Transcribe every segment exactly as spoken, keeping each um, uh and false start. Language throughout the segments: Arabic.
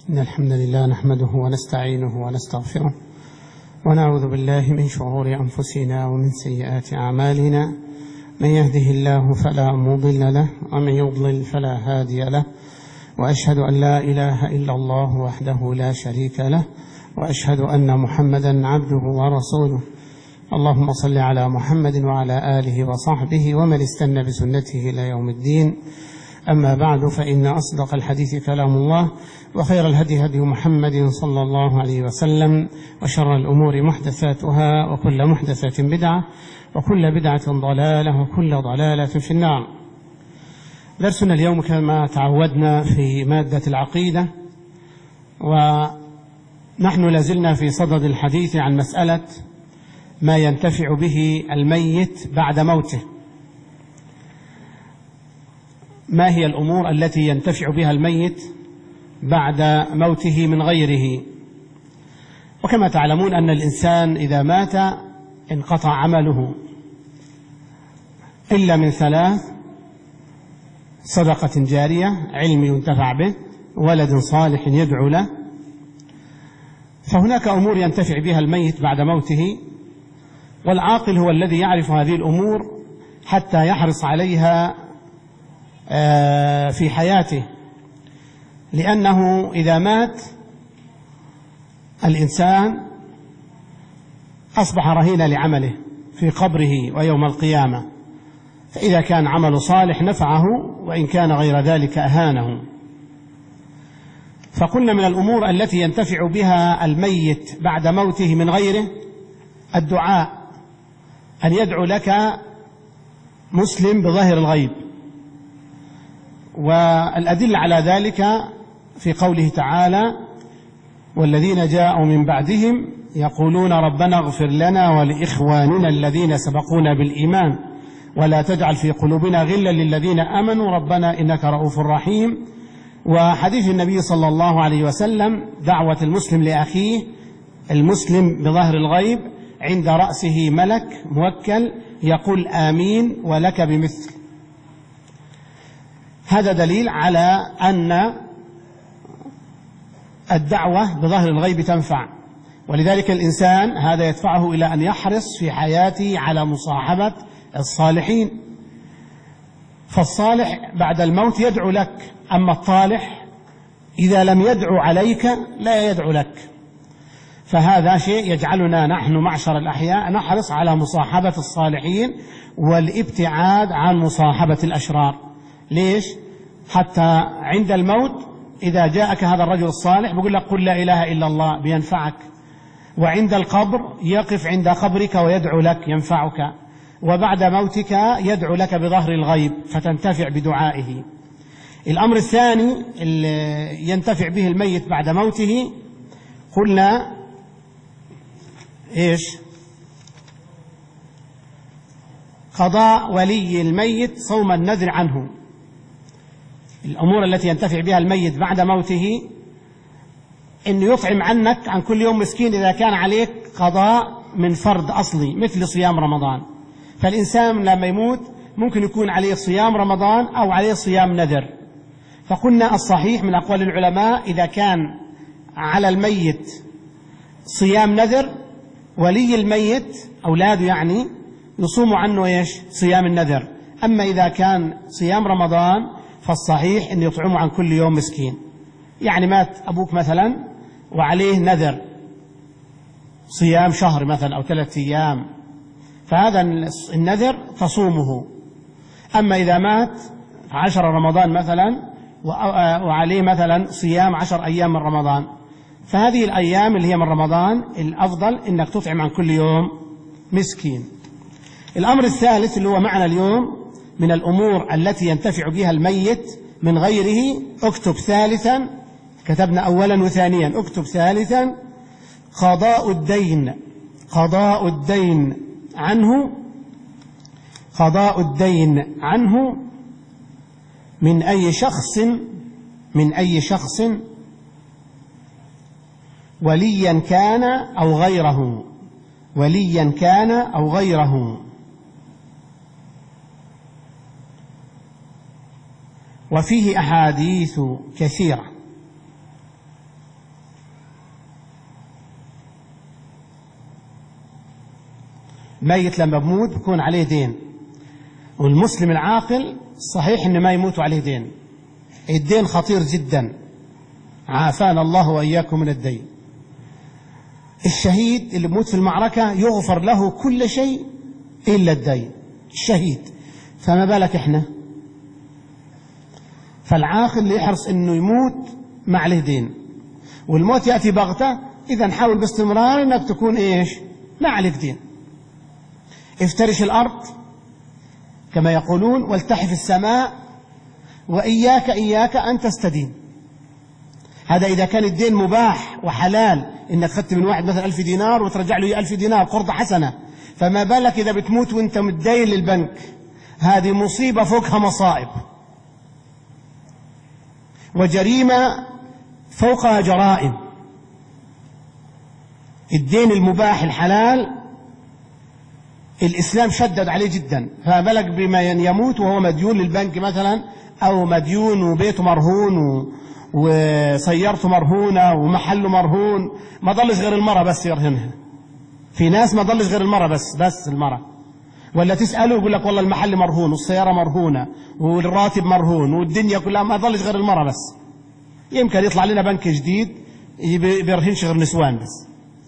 إن الحمد لله نحمده ونستعينه ونستغفره ونعوذ بالله من شرور أنفسنا ومن سيئات أعمالنا. من يهده الله فلا مضل له ومن يضلل فلا هادي له، وأشهد أن لا إله إلا الله وحده لا شريك له، وأشهد أن محمدا عبده ورسوله. اللهم صل على محمد وعلى آله وصحبه ومن استنى بسنته إلى يوم الدين. أما بعد، فإن أصدق الحديث كلام الله، وخير الهدي هدي محمد صلى الله عليه وسلم، وشر الأمور محدثاتها، وكل محدثة بدعة، وكل بدعة ضلالة، وكل ضلالة في النار. درسنا اليوم كما تعودنا في مادة العقيدة، ونحن لازلنا في صدد الحديث عن مسألة ما ينتفع به الميت بعد موته. ما هي الأمور التي ينتفع بها الميت بعد موته من غيره؟ وكما تعلمون أن الإنسان إذا مات انقطع عمله إلا من ثلاث: صدقة جارية، علم ينتفع به، ولد صالح يدعو له. فهناك أمور ينتفع بها الميت بعد موته، والعاقل هو الذي يعرف هذه الأمور حتى يحرص عليها في حياته، لأنه إذا مات الإنسان أصبح رهينا لعمله في قبره ويوم القيامة، فإذا كان عمل صالح نفعه، وإن كان غير ذلك أهانه. فقلنا من الأمور التي ينتفع بها الميت بعد موته من غيره الدعاء، أن يدعو لك مسلم بظاهر الغيب. والأدلة على ذلك في قوله تعالى: والذين جاءوا من بعدهم يقولون ربنا اغفر لنا ولإخواننا الذين سبقونا بالإيمان ولا تجعل في قلوبنا غلا للذين آمنوا ربنا إنك رؤوف رحيم. وحديث النبي صلى الله عليه وسلم: دعوة المسلم لأخيه المسلم بظاهر الغيب، عند رأسه ملك موكل يقول آمين ولك بمثل. هذا دليل على أن الدعوة بظاهر الغيب تنفع، ولذلك الإنسان هذا يدفعه إلى أن يحرص في حياته على مصاحبة الصالحين. فالصالح بعد الموت يدعو لك، أما الطالح إذا لم يدعو عليك لا يدعو لك. فهذا شيء يجعلنا نحن معشر الأحياء نحرص على مصاحبة الصالحين والابتعاد عن مصاحبة الأشرار. ليش؟ حتى عند الموت إذا جاءك هذا الرجل الصالح بيقول لك قل لا إله إلا الله بينفعك، وعند القبر يقف عند قبرك ويدعو لك ينفعك، وبعد موتك يدعو لك بظهر الغيب فتنتفع بدعائه. الأمر الثاني اللي ينتفع به الميت بعد موته قلنا إيش؟ قضاء ولي الميت صوم النذر عنه. الأمور التي ينتفع بها الميت بعد موته أن يطعم عنك عن كل يوم مسكين إذا كان عليك قضاء من فرض أصلي مثل صيام رمضان. فالإنسان لما يموت ممكن يكون عليه صيام رمضان أو عليه صيام نذر. فقلنا الصحيح من أقوال العلماء إذا كان على الميت صيام نذر، ولي الميت أولاده يعني يصوم عنه إيش؟ صيام النذر. أما إذا كان صيام رمضان فالصحيح أن يطعمه عن كل يوم مسكين. يعني مات أبوك مثلا وعليه نذر صيام شهر مثلا أو ثلاثة أيام، فهذا النذر تصومه. أما إذا مات عشر رمضان مثلا وعليه مثلا صيام عشر أيام من رمضان، فهذه الأيام اللي هي من رمضان الأفضل أنك تطعم عن كل يوم مسكين. الأمر الثالث اللي هو معنا اليوم من الأمور التي ينتفع بها الميت من غيره، اكتب ثالثا، كتبنا أولا وثانيا، اكتب ثالثا قضاء الدين. قضاء الدين عنه، قضاء الدين عنه من أي شخص من أي شخص وليا كان أو غيره، وليا كان أو غيره. وفيه أحاديث كثيرة. ميت لما بموت بيكون عليه دين، والمسلم العاقل صحيح إن ما يموت عليه دين. الدين خطير جدا، عافانا الله وإياكم من الدين. الشهيد اللي بموت في المعركة يغفر له كل شيء إلا الدين، الشهيد، فما بالك إحنا؟ فالعاقل يحرص إنه يموت ما عليه دين، والموت يأتي بغتة، إذا حاول باستمرار إنك تكون إيش؟ ما عليك دين. افترش الأرض كما يقولون، والتحف السماء، وإياك إياك أن تستدين. هذا إذا كان الدين مباح وحلال، إنك خدت من واحد مثلا ألف دينار وترجع له ألف دينار قرض حسنة، فما بالك إذا بتموت وإنت متدين للبنك؟ هذه مصيبة فوقها مصائب، وجريمة فوقها جرائم. الدين المباح الحلال الإسلام شدد عليه جدا، فما بالك بما يموت وهو مديون للبنك مثلا، أو مديون وبيته مرهون وسيارته مرهونة ومحله مرهون، ما ضلش غير المرة بس يرهنها. في ناس ما ضلش غير المرة بس بس المرة، ولا تسأله يقول لك والله المحل مرهون والسيارة مرهونة والراتب مرهون والدنيا كلها، ما ضلش غير المرة بس. يمكن يطلع لنا بنك جديد بيرهنش غير نسوان بس.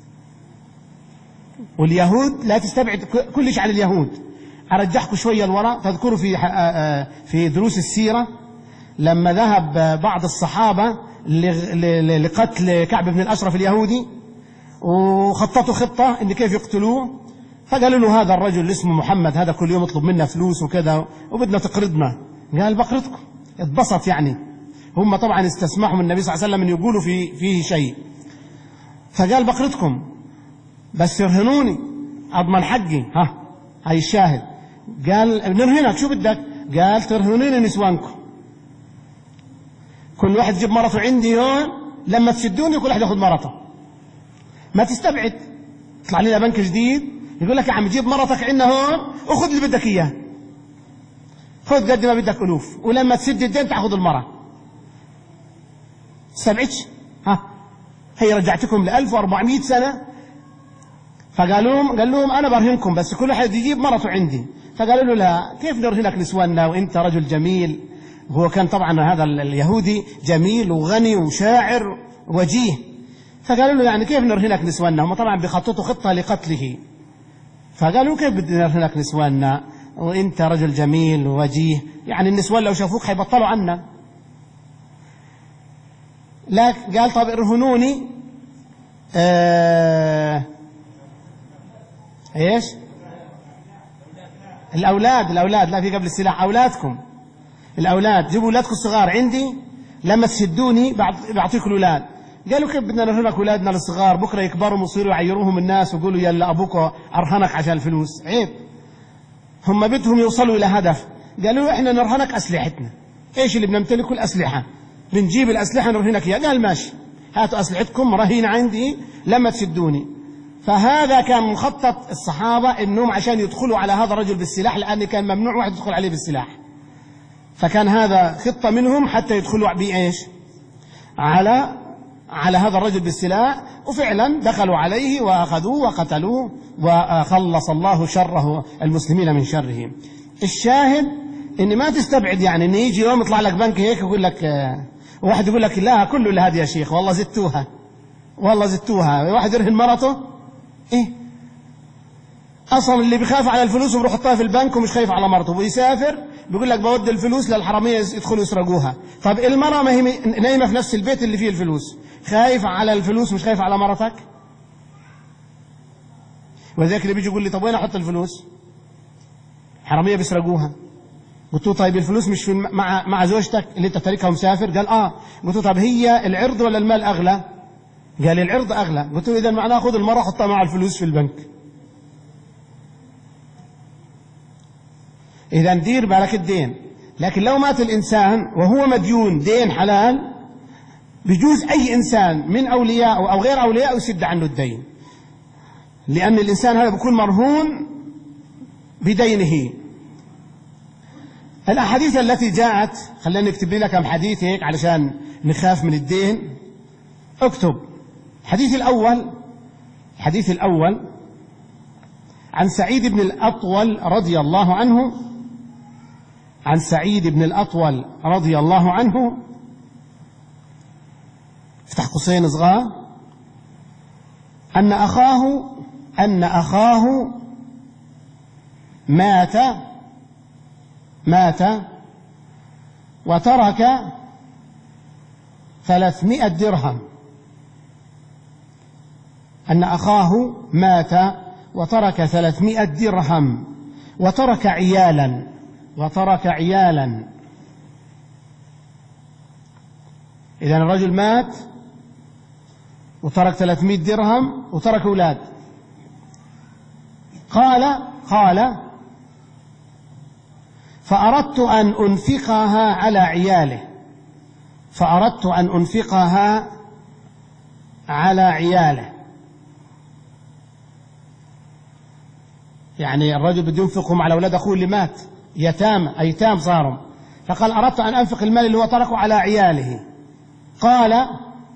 واليهود لا تستبعد كل شيء عن اليهود. أرجحكم شوية الوراء، تذكروا في في دروس السيرة لما ذهب بعض الصحابة لقتل كعب بن الأشرف اليهودي، وخططوا خطة إن كيف يقتلوه، فقالوا له هذا الرجل اللي اسمه محمد هذا كل يوم يطلب منا فلوس وكذا وبدنا تقرضنا. قال بقرضكم. اتبسط يعني. هم طبعا استسمحوا من النبي صلى الله عليه وسلم أن يقولوا في فيه شيء، فقال بقرضكم بس يرهنوني أضمن حقي. ها هاي الشاهد. قال نرهنك شو بدك؟ قال ترهنوني نسوانكم، كل واحد يجيب مرته عندي هون، لما تشدوني كل واحد ياخذ مرته. ما تستبعد يطلع لنا بنك جديد يقول لك يا عم جيب مرتك عندنا هون وخذ اللي بدك اياه، خذ قد ما بدك الوف، ولما تسد الدين تاخذ المره. تستبعدش. ها هي رجعتكم ل ألف وأربعمائة سنه، فقالوا لهم قال لهم انا برهنكم بس كل واحد يجيب مرته عندي. فقالوا له لا، كيف نرهنك نسواننا وانت رجل جميل؟ هو كان طبعا هذا اليهودي جميل وغني وشاعر وجيه، فقالوا له يعني كيف نرهنك نسواننا؟ هم طبعا بيخططوا خطة لقتله، فقالوا كيف بدنا نرهنك نسواننا وانت رجل جميل ووجيه؟ يعني النسوان لو شافوك حيبطلوا عنا. لا قال طب ارهنوني آه ايش الاولاد الاولاد لا في قبل السلاح، اولادكم الاولاد، جيبوا اولادكم الصغار عندي، لما تشدوني بعطيكم الاولاد. قالوا كيف بدنا نرهنك اولادنا الصغار؟ بكره يكبروا ويصيروا يعيروهم الناس ويقولوا يلا ابوك ارهنك عشان الفلوس، عيب. هم بدهم يوصلوا الى هدف. قالوا احنا نرهنك اسلحتنا، ايش اللي بنمتلكه؟ الاسلحه، بنجيب الاسلحه نرهنك اياها. قال ماشي، هاتوا اسلحتكم رهينه عندي لما تشدوني. فهذا كان مخطط الصحابه انهم عشان يدخلوا على هذا الرجل بالسلاح، لان كان ممنوع واحد يدخل عليه بالسلاح، فكان هذا خطه منهم حتى يدخلوا بايش؟ على على هذا الرجل بالسلاح. وفعلا دخلوا عليه واخذوه وقتلوه، وخلص الله شره المسلمين من شرهم. الشاهد ان ما تستبعد يعني ان يجي يوم يطلع لك بنك هيك يقول لك آه واحد يقول لك لا كله لهذه يا شيخ والله زدتوها والله زدتوها. واحد يرهن مرته ايه اصلا اللي بيخاف على الفلوس وبيروح يحطها في البنك ومش خايف على مرته، ويسافر بيقول لك بودي الفلوس للحراميه يدخلوا يسرقوها. طب المراه ما هي نايمه في نفس البيت اللي فيه الفلوس، خايف على الفلوس مش خايف على مرتك؟ وذاك اللي بيجي يقول لي طب وين احط الفلوس؟ حراميه بيسرقوها. قلت له طيب الفلوس مش في مع مع زوجتك اللي انت تاركها ومسافر؟ قال اه. قلت له طب هي العرض ولا المال اغلى؟ قال العرض اغلى. قلت له اذا معناه خذ المراه حطها مع الفلوس في البنك. اذا دير بالك الدين. لكن لو مات الانسان وهو مديون دين حلال، بيجوز اي انسان من اولياء او غير اولياء يسد عنه الدين، لان الانسان هذا بيكون مرهون بدينه. الأحاديث التي جاءت، خلينا نكتب لنا كم حديث هيك علشان نخاف من الدين. اكتب الحديث الأول. الحديث الأول عن سعيد بن الأطول رضي الله عنه عن سعيد بن الأطول رضي الله عنه افتح قوسين صغار أن أخاه أن أخاه مات مات وترك ثلاثمائة درهم أن أخاه مات وترك ثلاثمائة درهم وترك عيالا وترك عيالا إذن الرجل مات وترك ثلاثمائة درهم وترك أولاد. قال قال فأردت أن أنفقها على عياله فأردت أن أنفقها على عياله يعني الرجل بده ينفقهم على أولاد أخوه اللي مات يتام أيتام صاروا، فقال أردت أن أنفق المال اللي هو تركه على عياله. قال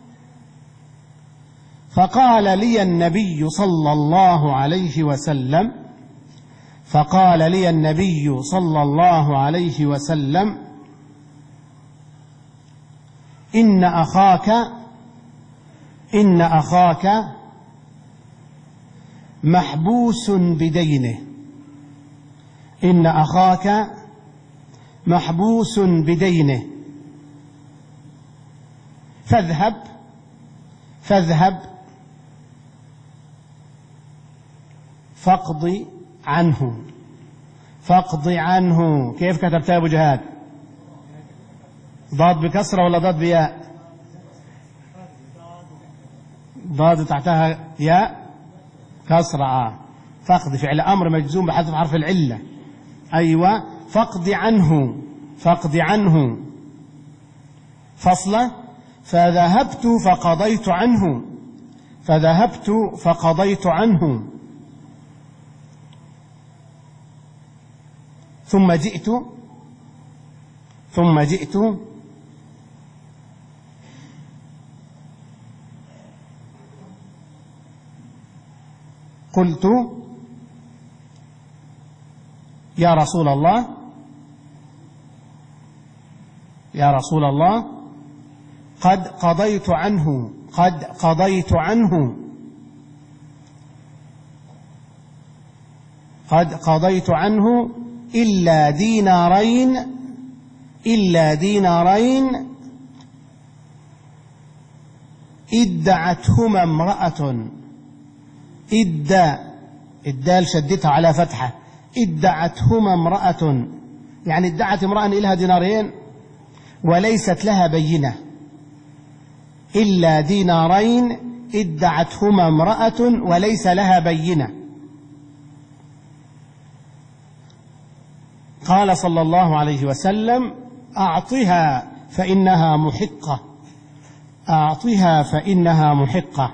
فقال لي النبي صلى الله عليه وسلم فقال لي النبي صلى الله عليه وسلم إن أخاك إن أخاك محبوس بدينه إن أخاك محبوس بدينه فاذهب فاذهب فاقض عنه فاقض عنه. كيف كتبتها يا أبو جهاد؟ ضاد بكسرة ولا ضاد بياء؟ ضاد تحتها ياء كسرة. آه. فاقض فعل أمر مجزوم بحذف حرف العلة. أيوة فاقض عنه فاقض عنه فصلة فذهبت فقضيت عنه فذهبت فقضيت عنه ثم جئت ثم جئت قلت يا رسول الله يا رسول الله قد قضيت عنه قد قضيت عنه قد قضيت عنه إلا دينارين إلا دينارين ادعتهما امرأة إدى الدال شدتها على فتحة ادعتهما امرأة يعني ادعت امرأة إلها دينارين وليست لها بينة إلا دينارين ادعتهما امرأة وليس لها بينة. قال صلى الله عليه وسلم أعطها فإنها محقة أعطها فإنها محقة.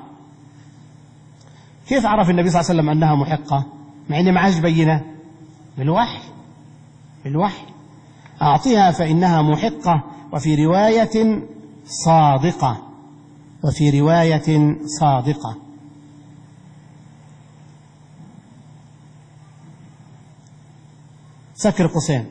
كيف عرف النبي صلى الله عليه وسلم أنها محقة مع أنه معهش بينة؟ بالوحي بالوحي. أعطها فإنها محقة وفي رواية صادقة وفي رواية صادقة. سكر قوسين.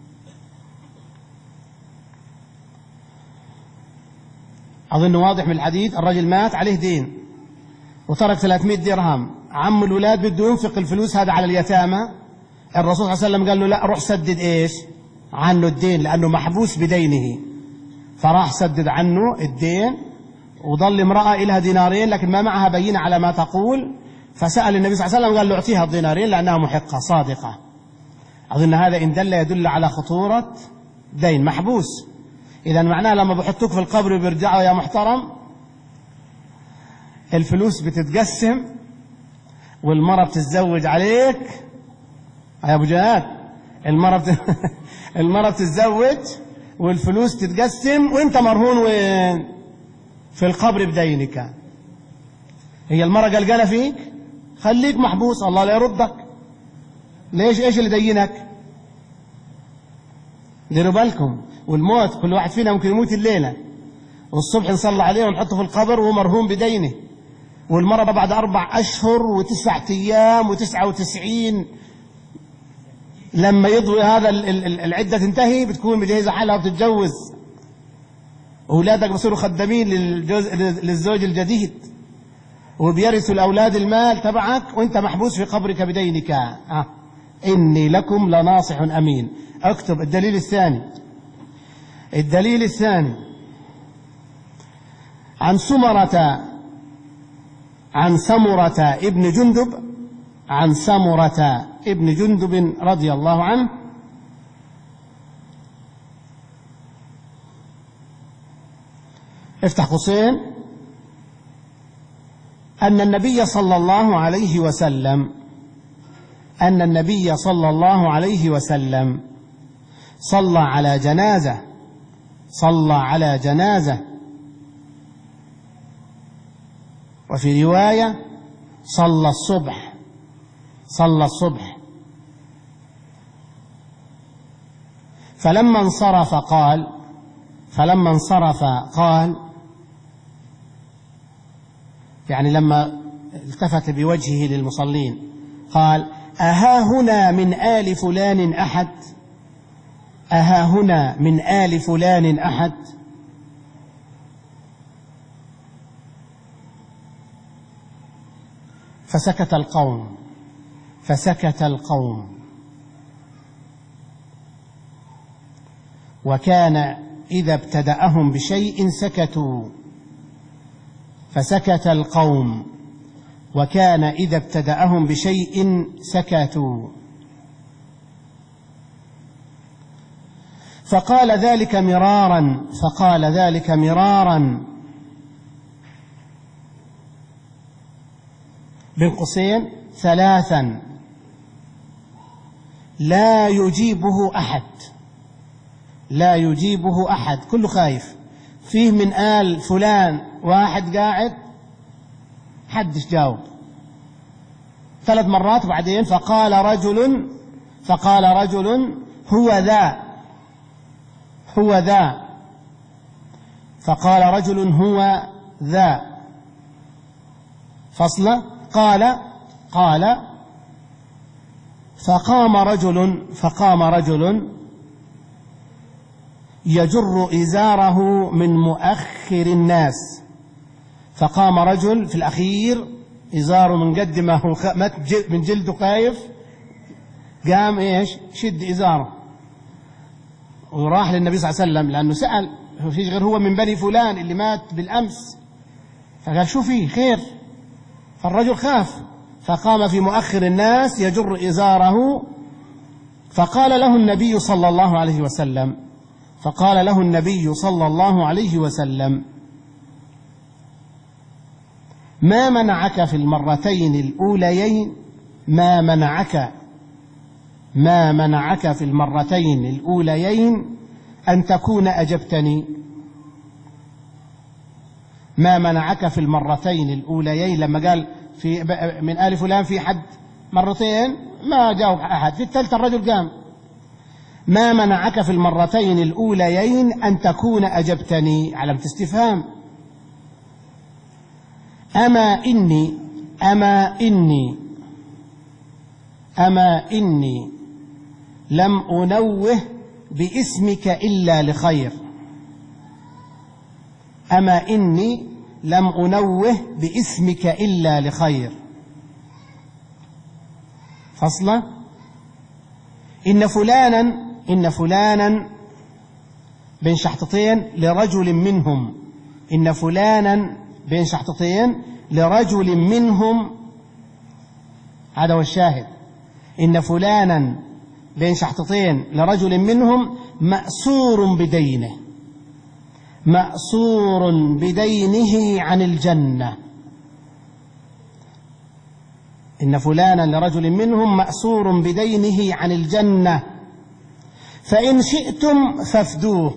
أظن واضح من الحديث. الرجل مات عليه دين وترك ثلاثمائة درهم، عم الولاد بده ينفق الفلوس هذا على اليتامى. الرسول صلى الله عليه وسلم قال له لا روح سدد إيش عنه الدين لأنه محبوس بدينه، فراح سدد عنه الدين وظل امرأة إلها دينارين لكن ما معها بينة على ما تقول، فسأل النبي صلى الله عليه وسلم قال له اعطيها الدينارين لأنها محقة صادقة. أظن هذا إن دل يدل على خطورة دين محبوس. إذا معناه لما بحطوك في القبر وبيرجعوا يا محترم الفلوس بتتقسم والمرأة بتتزوج عليك يا أبو جهاد. المرأة بت... المرأة بتتزوج والفلوس تتقسم وانت مرهون وين في القبر بدينك. هي المرأة قلقانة فيك خليك محبوس الله لا يردك. ليش؟ ايش اللي دينك؟ ديروا بالكم. والموت كل واحد فينا ممكن يموت الليلة والصبح نصلي عليه ونحطه في القبر وهو مرهون بدينه والمرة بعد أربع أشهر وتسعة أيام وتسعة وتسعين لما يضوي هذا العدة تنتهي بتكون مجهزة حالها وبتتجوز، أولادك بصيروا خدامين للزوج الجديد وبيرثوا الأولاد المال تبعك وانت محبوس في قبرك بدينك. آه. إني لكم لناصح أمين. اكتب الدليل الثاني. الدليل الثاني عن سمرة عن سمرة ابن جندب عن سمرة ابن جندب رضي الله عنه افتح قوسين أن النبي صلى الله عليه وسلم أن النبي صلى الله عليه وسلم صلى على جنازة صلى على جنازة وفي رواية صلى الصبح صلى الصبح فلما انصرف قال فلما انصرف قال يعني لما التفت بوجهه للمصلين قال أها هنا من آل فلان أحد أها هنا من آل فلان أحد فسكت القوم فسكت القوم وكان إذا ابتدأهم بشيء سكتوا فسكت القوم وكان إذا ابتدأهم بشيء سكتوا فقال ذلك مرارا فقال ذلك مرارا بين قوسين ثلاثا لا يجيبه أحد لا يجيبه أحد كله خايف فيه من آل فلان واحد قاعد حدش جاوب ثلاث مرات بعدين فقال رجل فقال رجل هو ذا هو ذا فقال رجل هو ذا فصل قال قال فقام رجل فقام رجل يجر إزاره من مؤخر الناس فقام رجل في الأخير إزاره من قد ما هو من جلده خايف قام إيش شد إزاره وراح للنبي صلى الله عليه وسلم لأنه سأل هو فيش غير هو من بني فلان اللي مات بالأمس فقال شو فيه خير فالرجل خاف فقام في مؤخر الناس يجر إزاره فقال له النبي صلى الله عليه وسلم فقال له النبي صلى الله عليه وسلم ما منعك في المرتين الأوليين ما منعك ما منعك في المرتين الأوليين أن تكون أجبتني ما منعك في المرتين الأوليين لما قال في من آل فلان في حد مرتين ما جاوب أحد في الثالثة الرجل قام ما منعك في المرتين الأوليين أن تكون أجبتني علامة استفهام أما إني أما إني أما إني لم أنوه باسمك إلا لخير أما إني لم أنوه باسمك إلا لخير فصلة إن فلانا إن فلانا بين شحطتين لرجل منهم إن فلانا بين شحطتين لرجل منهم هذا هو الشاهد إن فلانا بين شحطتين لرجل منهم مأسور بدينه مأسور بدينه عن الجنة إن فلانا لرجل منهم مأسور بدينه عن الجنة فإن شئتم فافدوه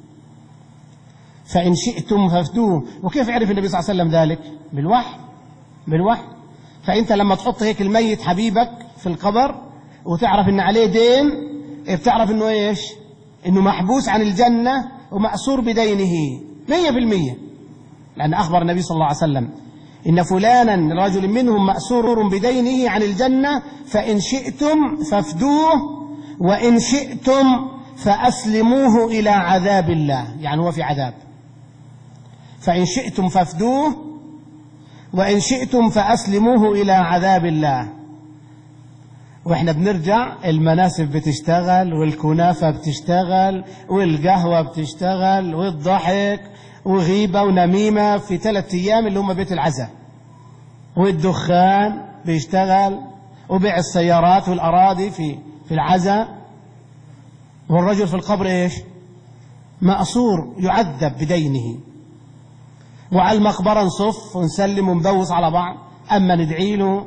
فإن شئتم فافدوه وكيف عرف النبي صلى الله عليه وسلم ذلك بالوحي بالوحي فأنت لما تحط هيك الميت حبيبك في القبر وتعرف إن عليه دين بتعرف إنه إيش إنه محبوس عن الجنة ومأسور بدينه مية بالمية لأن أخبر النبي صلى الله عليه وسلم إن فلانا رجل منهم مأسور بدينه عن الجنة فإن شئتم فافدوه وإن شئتم فأسلموه إلى عذاب الله، يعني هو في عذاب. فإن شئتم فافدوه وإن شئتم فأسلموه إلى عذاب الله. وإحنا بنرجع المناسف بتشتغل والكنافة بتشتغل والقهوة بتشتغل والضحك وغيبة ونميمة في ثلاثة أيام اللي هم بيت العزاء، والدخان بيشتغل وبيع السيارات والأراضي في في العزاء، والرجل في القبر إيش؟ مأسور يعذب بدينه. وعلى المقبرة نصف ونسلم ونبوس على بعض، أما ندعي له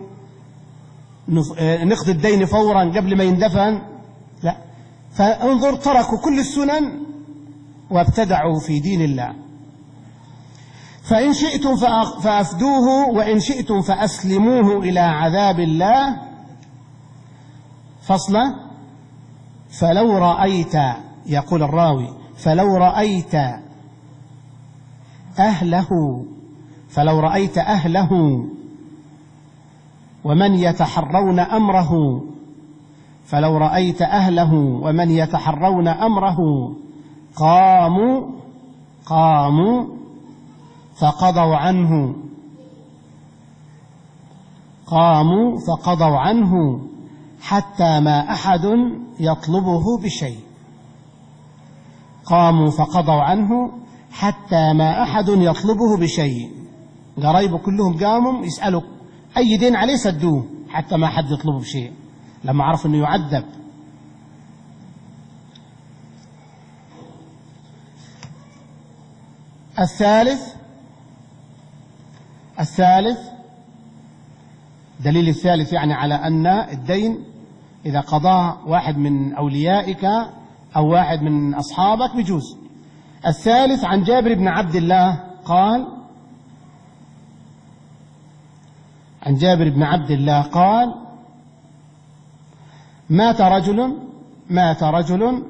نقضي الدين فورا قبل ما يندفن لا. فانظر تركوا كل السنن وابتدعوا في دين الله. فإن شئتم فأفدوه وإن شئتم فأسلموه إلى عذاب الله. فصلة. فلو رأيت، يقول الراوي، فلو رأيت أهله فلو رأيت أهله ومن يتحرون أمره فلو رأيت أهله ومن يتحرون أمره قاموا قاموا فقضوا عنه قاموا فقضوا عنه حتى ما أحد يطلبه بشيء. قاموا فقضوا عنه حتى ما أحد يطلبه بشيء. قرايبه كلهم قاموا يسألوا أي دين عليه سدوه حتى ما حد يطلبه بشيء لما عرفوا أنه يعذب. الثالث الثالث دليل الثالث يعني على أن الدين إذا قضاه واحد من أوليائك أو واحد من أصحابك بجوز. الثالث عن جابر بن عبد الله قال عن جابر بن عبد الله قال مات رجل مات رجل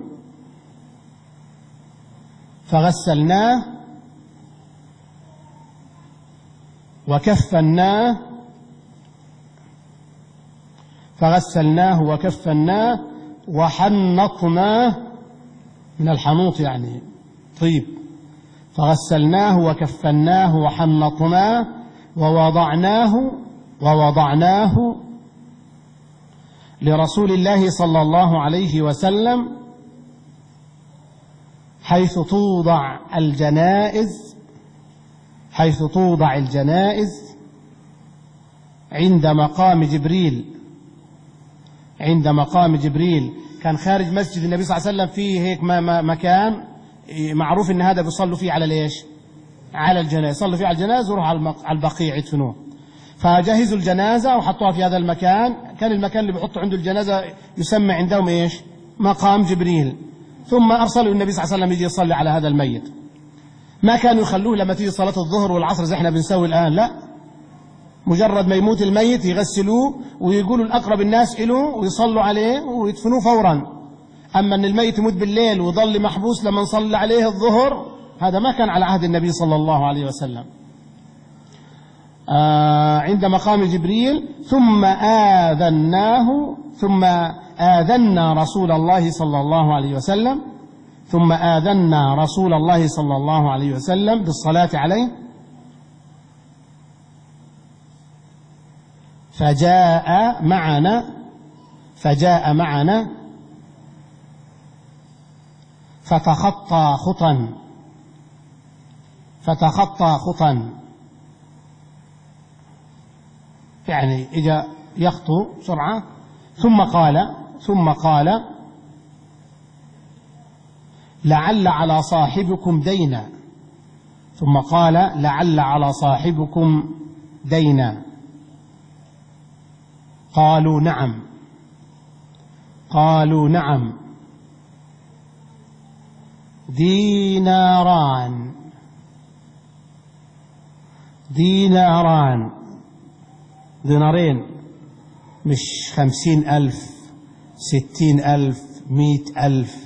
فغسلناه وكفناه فغسلناه وكفناه وحنطناه، من الحنوط يعني طيب. فغسلناه وكفناه وحنطناه ووضعناه ووضعناه لرسول الله صلى الله عليه وسلم حيث توضع الجنائز حيث توضع الجنائز عند مقام جبريل عند مقام جبريل. كان خارج مسجد النبي صلى الله عليه وسلم فيه هيك مكان معروف ان هذا بيصلوا فيه على ليش على الجنائز، صلوا فيه على الجنائز وروحوا على البقيع يدفنوه. فجهزوا الجنازة وحطوها في هذا المكان. كان المكان اللي بيحطوا عنده الجنازة يسمى عندهم ايش؟ مقام جبريل. ثم ارسلوا النبي صلى الله عليه وسلم يجي يصلي على هذا الميت. ما كانوا يخلوه لما تيجي صلاة الظهر والعصر زي احنا بنسوي الآن، لا، مجرد ما يموت الميت يغسلوه ويقولوا الأقرب الناس إله ويصلوا عليه ويدفنوه فورا. أما أن الميت يموت بالليل ويظل محبوس لما نصلي عليه الظهر، هذا ما كان على عهد النبي صلى الله عليه وسلم. آه عند مقام جبريل. ثم آذناه ثم آذنا رسول الله صلى الله عليه وسلم ثم آذنا رسول الله صلى الله عليه وسلم بالصلاة عليه فجاء معنا فجاء معنا فتخطى خطا فتخطى خطا يعني إجا يخطو بسرعة. ثم قال ثم قال لعل على صاحبكم دينا ثم قال لعل على صاحبكم دينا. قالوا نعم قالوا نعم ديناران ديناران دينارين، مش خمسين ألف ستين ألف مئة ألف.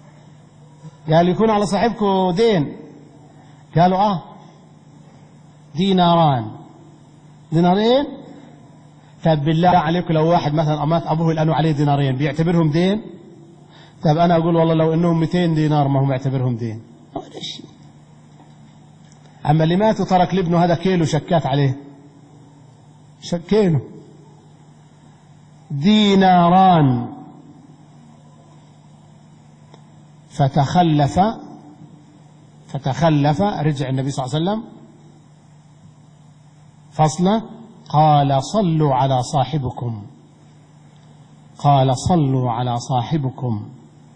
قال يكون على صاحبكم دين؟ قالوا آه. ديناران، دينارين. طب بالله عليكم لو واحد مثلا مات أبوه الآن عليه دينارين بيعتبرهم دين؟ طب أنا أقول والله لو إنهم مئتين دينار ما هم يعتبرهم دين ولا شيء. أما اللي مات وترك لابنه هذا كيلو شكات عليه، شكينه. ديناران. فتخلف فتخلف رجع النبي صلى الله عليه وسلم فصله، قال صلوا على صاحبكم، قال صلوا على صاحبكم.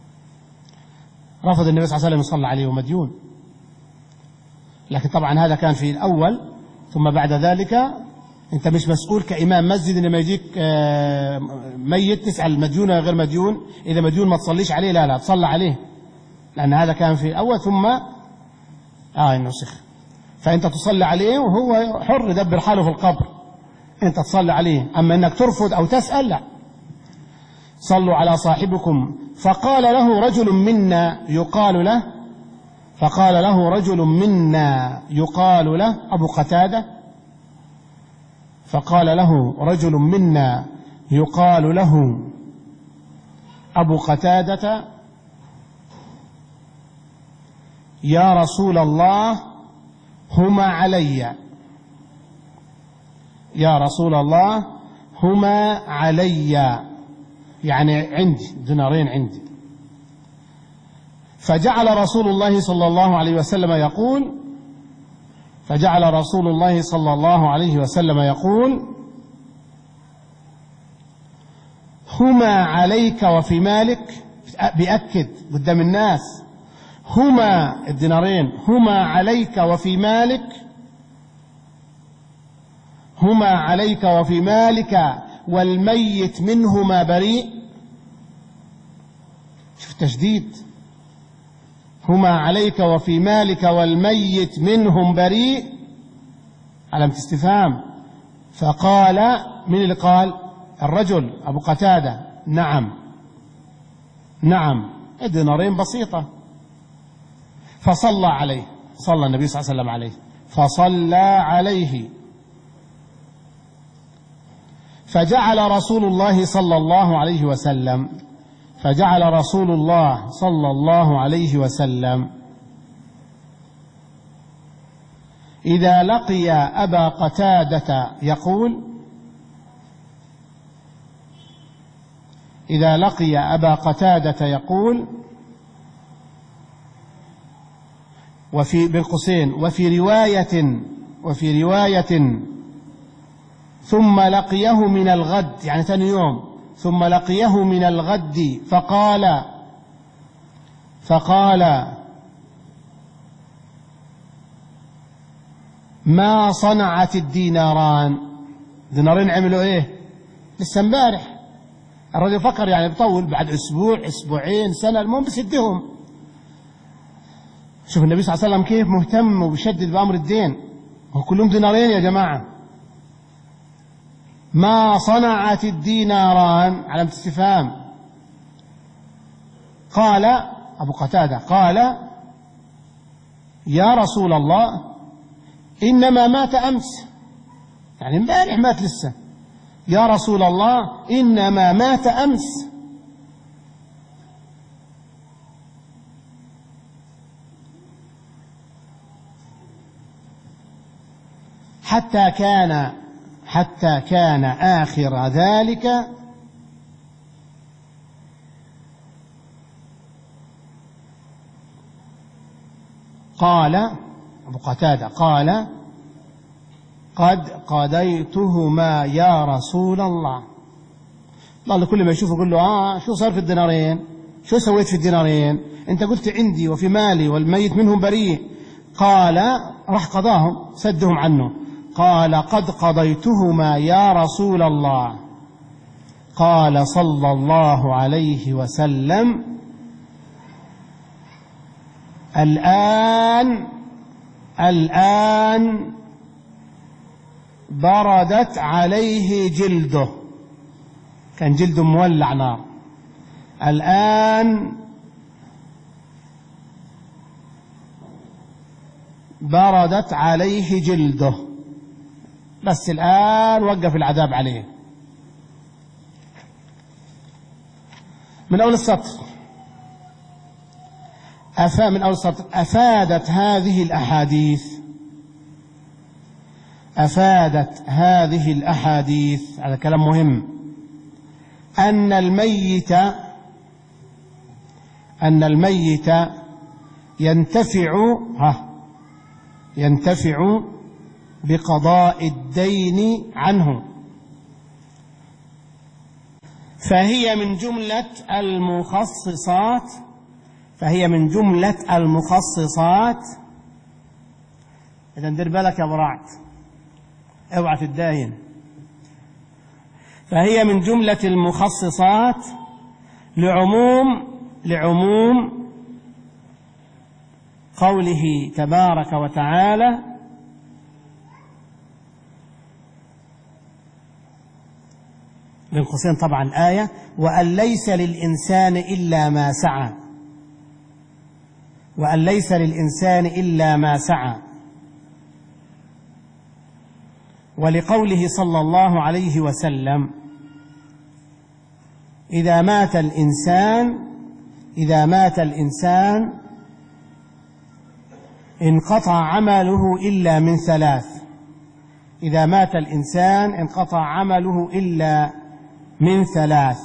رفض النبي صلى الله عليه وسلم يصلى عليه ومديون، لكن طبعا هذا كان في الأول. ثم بعد ذلك أنت مش مسؤول كإمام مسجد إن ما يجيك ميت تسأل مديون غير مديون، إذا مديون ما تصليش عليه، لا لا تصلى عليه، لأن هذا كان في الأول. ثم آه النسخ، فأنت تصلي عليه وهو حر يدبر حاله في القبر، أنت تصلي عليه. أما أنك ترفض أو تسأل لا. صلوا على صاحبكم. فقال له رجل منا يقال له فقال له رجل منا يقال له أبو قتادة فقال له رجل منا يقال له أبو قتادة يا رسول الله هما علي، يا رسول الله هما علي، يعني عندي دينارين عندي. فجعل رسول الله صلى الله عليه وسلم يقول فجعل رسول الله صلى الله عليه وسلم يقول هما عليك وفي مالك، بيأكد قدام الناس، هما الدينارين هما عليك وفي مالك، هما عليك وفي مالك والميت منهما بريء. شوف التشديد، هما عليك وفي مالك والميت منهم بريء، علامة استفهام. فقال، من اللي قال؟ الرجل أبو قتادة، نعم نعم، الدينارين بسيطة. فصلى عليه، صلى النبي صلى الله عليه وسلم عليه، فصلى عليه. فجعل رسول الله صلى الله عليه وسلم فجعل رسول الله صلى الله عليه وسلم إذا لقي أبا قتادة يقول إذا لقي أبا قتادة يقول وفي بالقوسين وفي رواية وفي رواية ثم لقيه من الغد، يعني ثاني يوم، ثم لقيه من الغد فقال فقال ما صنعت الديناران؟ دينارين عملوا ايه؟ لسه امبارح. الرجل فكر يعني بطول، بعد اسبوع اسبوعين سنة، المهم بسدهم. شوف النبي صلى الله عليه وسلم كيف مهتم وبيشدد بأمر الدين، هم كلهم دينارين يا جماعة. ما صنعت الديناران؟ علامة استفهام. قال أبو قتادة قال يا رسول الله إنما مات أمس، يعني امبارح مات لسه. يا رسول الله إنما مات أمس. حتى كان حتى كان آخر ذلك قال أبو قتادة قال قد قضيتهما يا رسول الله. الله كل ما يشوفه يقول له آه شو صار في الدينارين؟ شو سويت في الدينارين؟ أنت قلت عندي وفي مالي والميت منهم بريء. قال راح قضاهم، سدهم عنه. قال قد قضيتهما يا رسول الله. قال صلى الله عليه وسلم الآن الآن بردت عليه جلده، كان جلده مولع نار. الآن بردت عليه جلده. بس الآن وقف العذاب عليه. من أول السطر أفا من أول السطر أفادت هذه الأحاديث أفادت هذه الأحاديث هذا كلام مهم أن الميت أن الميت ينتفع ها ينتفع بقضاء الدين عنه، فهي من جملة المخصصات فهي من جملة المخصصات إذا ندير بالك يا أبو رعد، اوعى تتداين. فهي من جملة المخصصات لعموم لعموم قوله تبارك وتعالى بين قوسين طبعا الآية وأن ليس للإنسان إلا ما سعى وأن ليس للإنسان إلا ما سعى، ولقوله صلى الله عليه وسلم إذا مات الإنسان إذا مات الإنسان انقطع عمله إلا من ثلاث إذا مات الإنسان انقطع عمله إلا من ثلاث.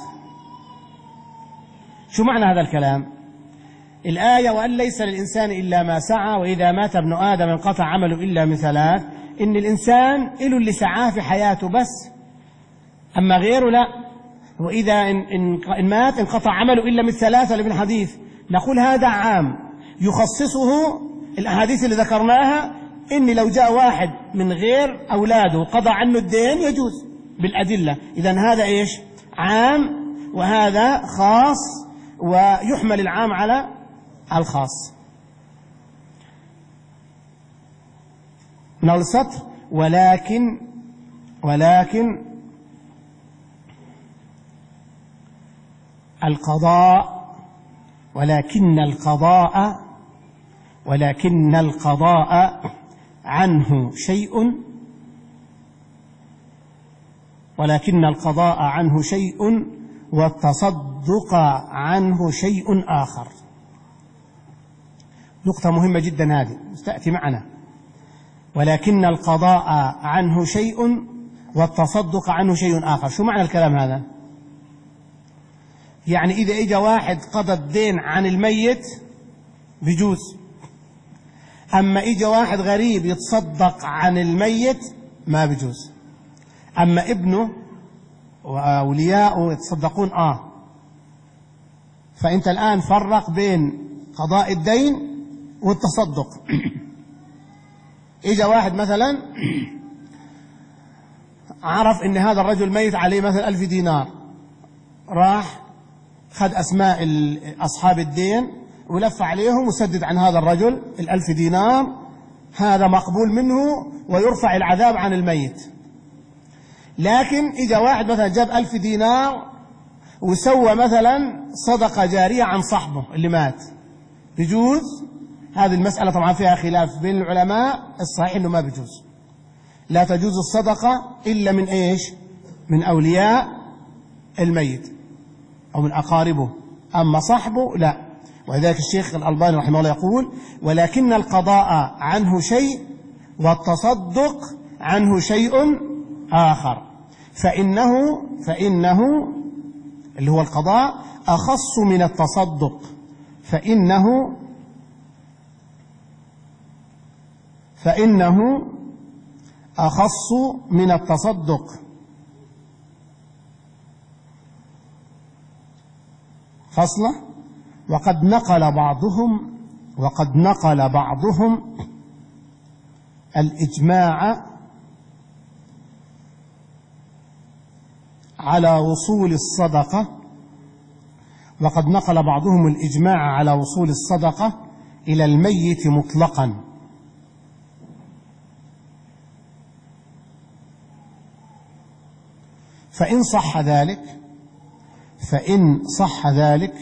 شو معنى هذا الكلام؟ الآية وأن ليس للإنسان إلا ما سعى وإذا مات ابن آدم انقطع عمله إلا من ثلاث، إن الإنسان إله اللي سعاه في حياته بس، أما غيره لا. وإذا إن, إن, إن مات انقطع عمله إلا من ثلاثة لابن الحديث، نقول هذا عام يخصصه الأحاديث اللي ذكرناها، إن لو جاء واحد من غير أولاده قضى عنه الدين يجوز بالأدلة. إذن هذا إيش؟ عام، وهذا خاص، ويحمل العام على الخاص. من أول السطر ولكن ولكن القضاء ولكن القضاء ولكن القضاء عنه شيء ولكن القضاء عنه شيء والتصدق عنه شيء آخر. نقطة مهمة جدا هذه ستأتي معنا. ولكن القضاء عنه شيء والتصدق عنه شيء آخر. شو معنى الكلام هذا؟ يعني إذا إجا واحد قضى الدين عن الميت بجوز، أما إجا واحد غريب يتصدق عن الميت ما بجوز. أما ابنه وأولياءه يتصدقون آه فأنت الآن فرق بين قضاء الدين والتصدق. إجا واحد مثلا عرف إن هذا الرجل ميت عليه مثلا ألف دينار، راح خد أسماء أصحاب الدين ولف عليهم وسدد عن هذا الرجل الألف دينار، هذا مقبول منه ويرفع العذاب عن الميت. لكن إجا واحد مثلا جاب ألف دينار وسوى مثلا صدقة جارية عن صاحبه اللي مات، بيجوز؟ هذه المسألة طبعا فيها خلاف بين العلماء، الصحيح إنه ما بيجوز. لا تجوز الصدقة إلا من إيش؟ من أولياء الميت أو من أقاربه، أما صاحبه لا. ولذلك الشيخ الألباني رحمه الله يقول ولكن القضاء عنه شيء والتصدق عنه شيء آخر، فإنه فإنه اللي هو القضاء أخص من التصدق، فإنه فإنه أخص من التصدق. فصلة. وقد نقل بعضهم وقد نقل بعضهم الإجماع على وصول الصدقة وقد نقل بعضهم الإجماع على وصول الصدقة إلى الميت مطلقا، فإن صح ذلك فإن صح ذلك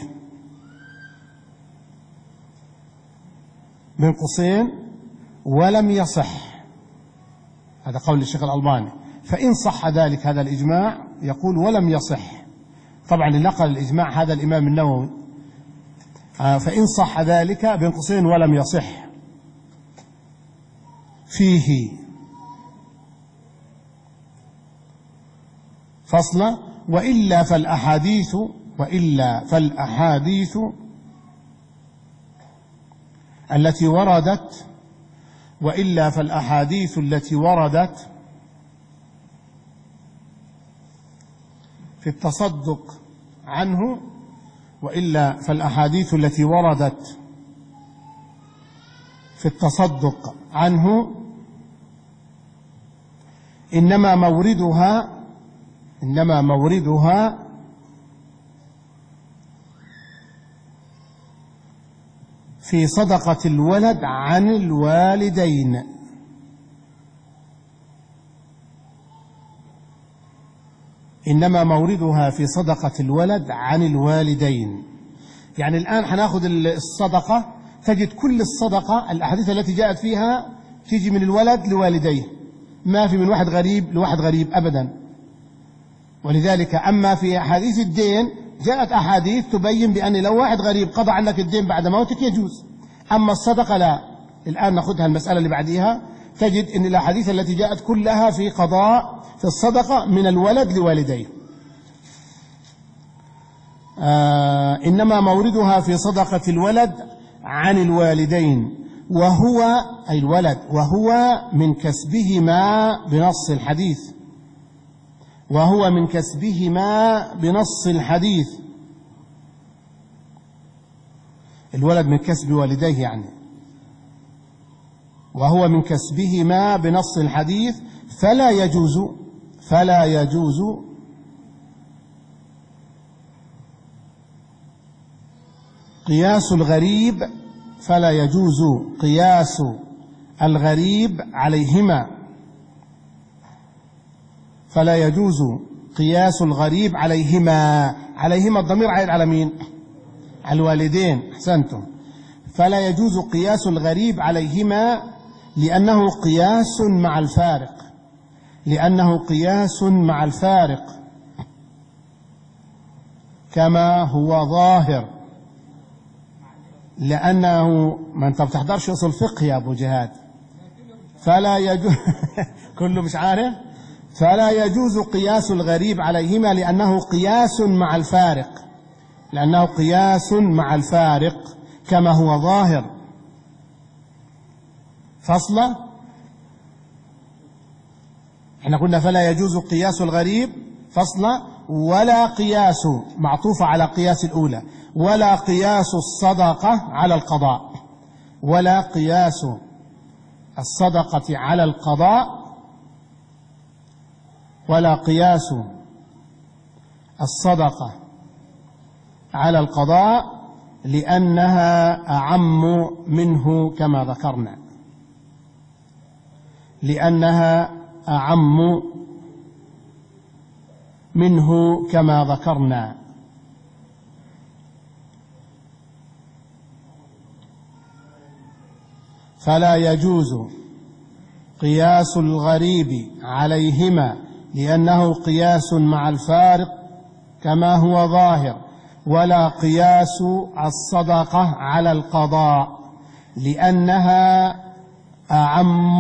بين قوسين ولم يصح هذا قول الشيخ الألباني. فإن صح ذلك هذا الإجماع يقول ولم يصح. طبعا اللي نقل الإجماع هذا الإمام النووي. فإن صح ذلك بين قوسين ولم يصح فيه فصل. وإلا فالأحاديث وإلا فالأحاديث التي وردت وإلا فالأحاديث التي وردت في التصدق عنه وإلا فالأحاديث التي وردت في التصدق عنه إنما موردها إنما موردها في صدقة الولد عن الوالدين. إنما موردها في صدقة الولد عن الوالدين. يعني الآن حناخذ الصدقة، تجد كل الصدقة الأحاديث التي جاءت فيها تيجي من الولد لوالديه، ما في من واحد غريب لواحد غريب أبدا. ولذلك أما في أحاديث الدين جاءت أحاديث تبين بأن لو واحد غريب قضى عنك الدين بعد موتك يجوز. أما الصدقة لا. الآن نأخذها المسألة اللي بعديها، تجد أن الأحاديث التي جاءت كلها في قضاء في الصدقة من الولد لوالديه. آه إنما موردها في صدقة الولد عن الوالدين وهو أي الولد وهو من كسبهما بنص الحديث وهو من كسبهما بنص الحديث. الولد من كسب والديه يعني، وهو من كسبهما بنص الحديث فلا يجوز فلا يجوز قياس الغريب فلا يجوز قياس الغريب عليهما فلا يجوز قياس الغريب عليهما. عليهما الضمير عائد على مين؟ على الوالدين. أحسنتم. فلا يجوز قياس الغريب عليهما لأنه قياس مع الفارق لأنه قياس مع الفارق كما هو ظاهر. لأنه ما أنت بتحضرش أصول فقه يا أبو جهاد. فلا يجوز كله مش عارف. فلا يجوز قياس الغريب عليهما لأنه قياس مع الفارق لأنه قياس مع الفارق كما هو ظاهر. فصلة. احنا قلنا فلا يجوز قياس الغريب فصلة ولا قياس معطوفة على قياس الأولى ولا قياس الصدقة على القضاء ولا قياس الصدقة على القضاء ولا قياس الصدقة على القضاء لأنها أعم منه كما ذكرنا لأنها أعم منه كما ذكرنا. فلا يجوز قياس الغريب عليهما لأنه قياس مع الفارق كما هو ظاهر ولا قياس الصدقة على القضاء لأنها أعم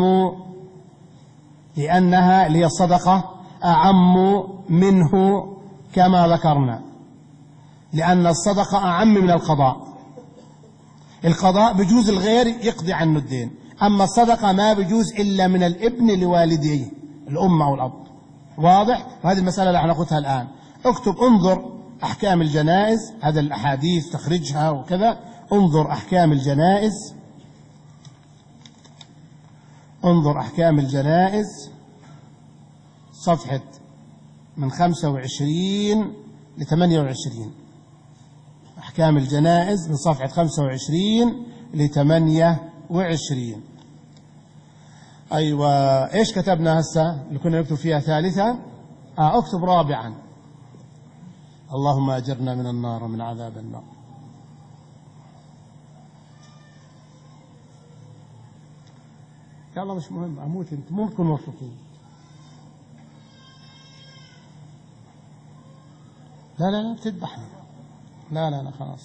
لأنها لهي الصدقة أعم منه كما ذكرنا لأن الصدقة أعم من القضاء. القضاء بجوز الغير يقضي عنه الدين، أما الصدقة ما بجوز إلا من الابن لوالديه الأم أو الأب. واضح؟ وهذه المسألة اللي حناخذها الآن. اكتب انظر أحكام الجنائز، هذا الأحاديث تخرجها وكذا. انظر أحكام الجنائز انظر أحكام الجنائز صفحة من خمسة وعشرين لثمانية وعشرين. أحكام الجنائز من صفحة خمسة وعشرين لثمانية وعشرين. أيوة. إيش كتبنا هسه اللي كنا نكتب فيها ثالثا؟ آه اكتب رابعا. اللهم أجرنا من النار ومن عذاب النار. يلا مش مهم، أموت أنت مو تكون مبسوطين. لا لا لا بتذبحني، لا لا لا خلاص.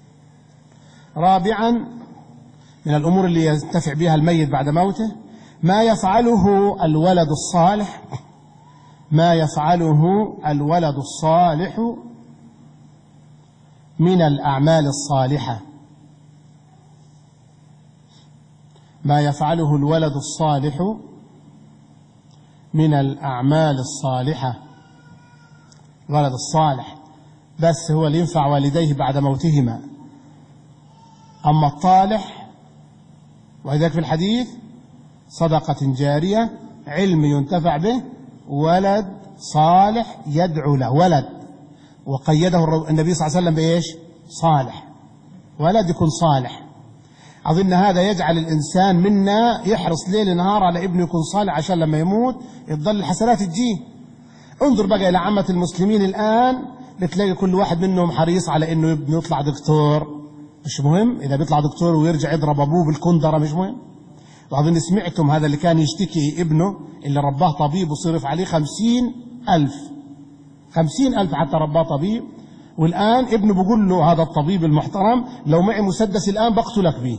رابعا من الأمور اللي ينتفع بها الميت بعد موته ما يفعله الولد الصالح، ما يفعله الولد الصالح من الأعمال الصالحة، ما يفعله الولد الصالح من الأعمال الصالحة. الولد الصالح بس هو اللي ينفع والديه بعد موتهما، أما الطالح وذلك في الحديث صدقة جارية، علم ينتفع به، ولد صالح يدعو له. ولد وقيده النبي صلى الله عليه وسلم بإيش؟ صالح، ولد يكون صالح. أظن هذا يجعل الإنسان منا يحرص ليل نهار على ابنه يكون صالح عشان لما يموت يضل الحسنات تجيه. انظر بقى إلى عامة المسلمين الآن، بتلاقي كل واحد منهم حريص على إنه ابنه يطلع دكتور. مش مهم إذا بيطلع دكتور ويرجع يضرب أبوه بالكندرة، مش مهم. وأظن سمعتم هذا اللي كان يشتكي ابنه اللي رباه طبيب وصرف عليه خمسين ألف خمسين ألف حتى رباه طبيب، والآن ابنه بيقول له هذا الطبيب المحترم لو معي مسدس الآن بقتلك به.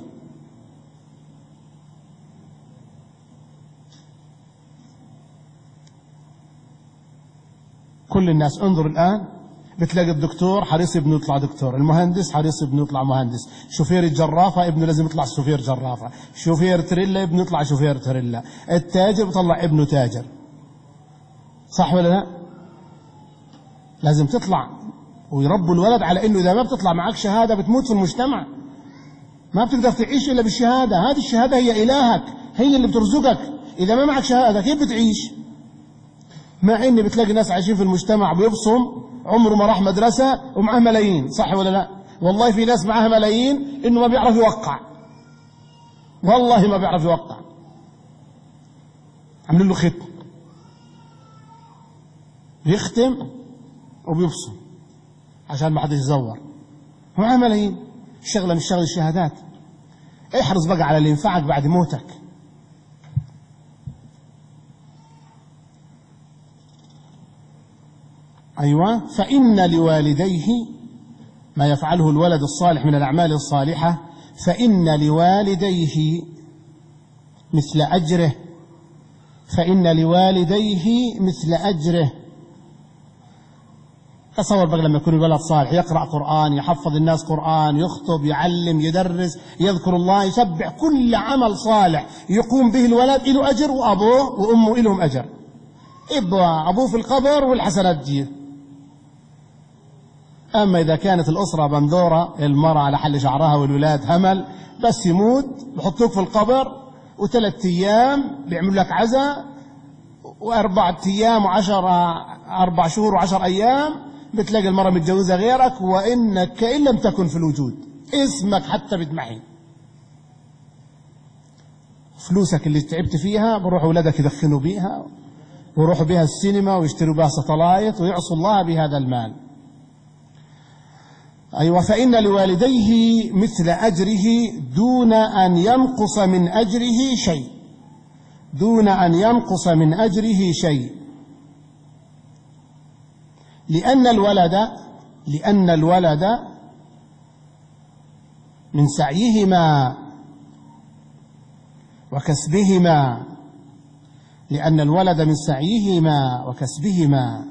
كل الناس انظر الآن بتلاقي الدكتور حريص ابنه يطلع دكتور، المهندس حريص ابنه يطلع مهندس، شوفير الجرافة ابنه لازم يطلع شوفير جرافة، شوفير تريلا ابنه يطلع شوفير تريلا، التاجر بيطلع ابنه تاجر. صح ولا لا؟ لازم تطلع ويربوا الولد على انه اذا ما بتطلع معك شهادة بتموت في المجتمع، ما بتقدر تعيش الا بالشهادة. هذه الشهادة هي الهك، هي اللي بترزقك. اذا ما معك شهادة كيف بتعيش؟ مع ان بتلاقي ناس عايشين في المجتمع بيبصم عمره ما راح مدرسة ومعه ملايين. صح ولا لا؟ والله في ناس معها ملايين انه ما بيعرف يوقع، والله ما بيعرف يوقع، عاملين له ختم بيختم وبيبصم عشان ما حد يزور، ومعه ملايين. الشغلة مش شغل الشهادات. احرص بقى على اللي ينفعك بعد موتك. أيوة. فإن لوالديه ما يفعله الولد الصالح من الأعمال الصالحة، فإن لوالديه مثل أجره، فإن لوالديه مثل أجره. تصور بقى لما يكون الولد صالح يقرأ قرآن، يحفظ الناس قرآن، يخطب، يعلم، يدرس، يذكر الله، يسبح، كل عمل صالح يقوم به الولد له أجر، وأبوه وأمه لهم أجر. إبوا أبوه في القبر والحسنات تجيه. أما إذا كانت الأسرة بندورة، المرأة على حل شعرها والولاد همل، بس يموت بحطوك في القبر وثلاث أيام بيعملوا لك عزاء، وأربعة أيام وعشرة أربع شهور وعشر أيام بتلاقي المرأة متجوزة غيرك، وإنك كإن لم تكن في الوجود، اسمك حتى بتمحي. فلوسك اللي تعبت فيها بروح أولادك يدخنوا بيها ويروحوا بها السينما ويشتروا بها ستلايت ويعصوا الله بهذا المال. أيوة. فإن لوالديه مثل أجره دون أن ينقص من أجره شيء، دون أن ينقص من أجره شيء. لأن الولد لأن الولد من سعيهما وكسبهما، لأن الولد من سعيهما وكسبهما.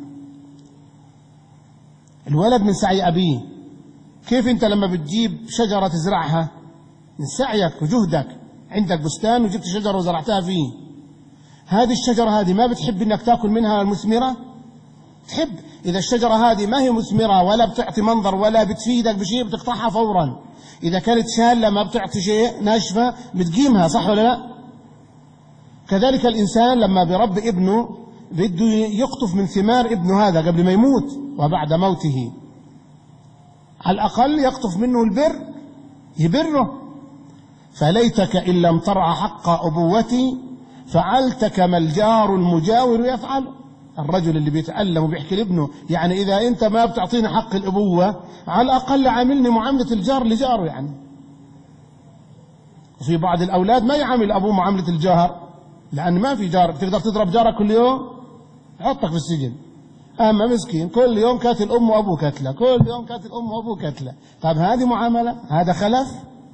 الولد من سعي أبيه. كيف أنت لما بتجيب شجرة تزرعها من سعيك وجهدك، عندك بستان وجبت شجرة وزرعتها فيه، هذه الشجرة هذه ما بتحب أنك تأكل منها المثمرة؟ تحب. إذا الشجرة هذه ما هي مثمرة ولا بتعطي منظر ولا بتفيدك بشيء بتقطعها فورا. إذا كانت شالة ما بتعطي شيء، ناشفة، بتقيمها. صح ولا لا؟ كذلك الإنسان لما بربي ابنه بده يقطف من ثمار ابنه هذا قبل ما يموت وبعد موته، على الأقل يقطف منه البر، يبره. فليتك إن لم ترعى حق أبوتي فعلت كما الجار المجاور يفعل. الرجل اللي بيتألم وبيحكي لابنه، يعني إذا أنت ما بتعطيني حق الأبوة على الأقل عاملني معاملة الجار لجاره. يعني وفي بعض الأولاد ما يعامل أبوه معاملة الجار، لأن ما في جار تقدر تضرب جارك كل يوم يحطك في السجن. أما مسكين كل يوم كاتل أمه وأبوه كتلة، كل يوم كاتل أمه وأبوه كتلة. طب هذه معاملة؟ هذا خلف.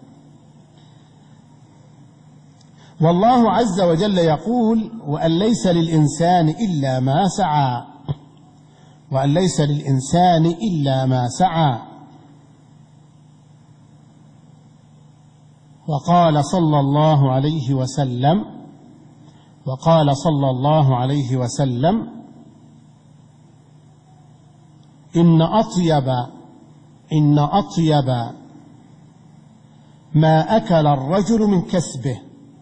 والله عز وجل يقول: وأن ليس للإنسان إلا ما سعى، وأن ليس للإنسان إلا ما سعى. وقال صلى الله عليه وسلم وقال صلى الله عليه وسلم: إن أطيب إن أطيب ما أكل الرجل من كسبه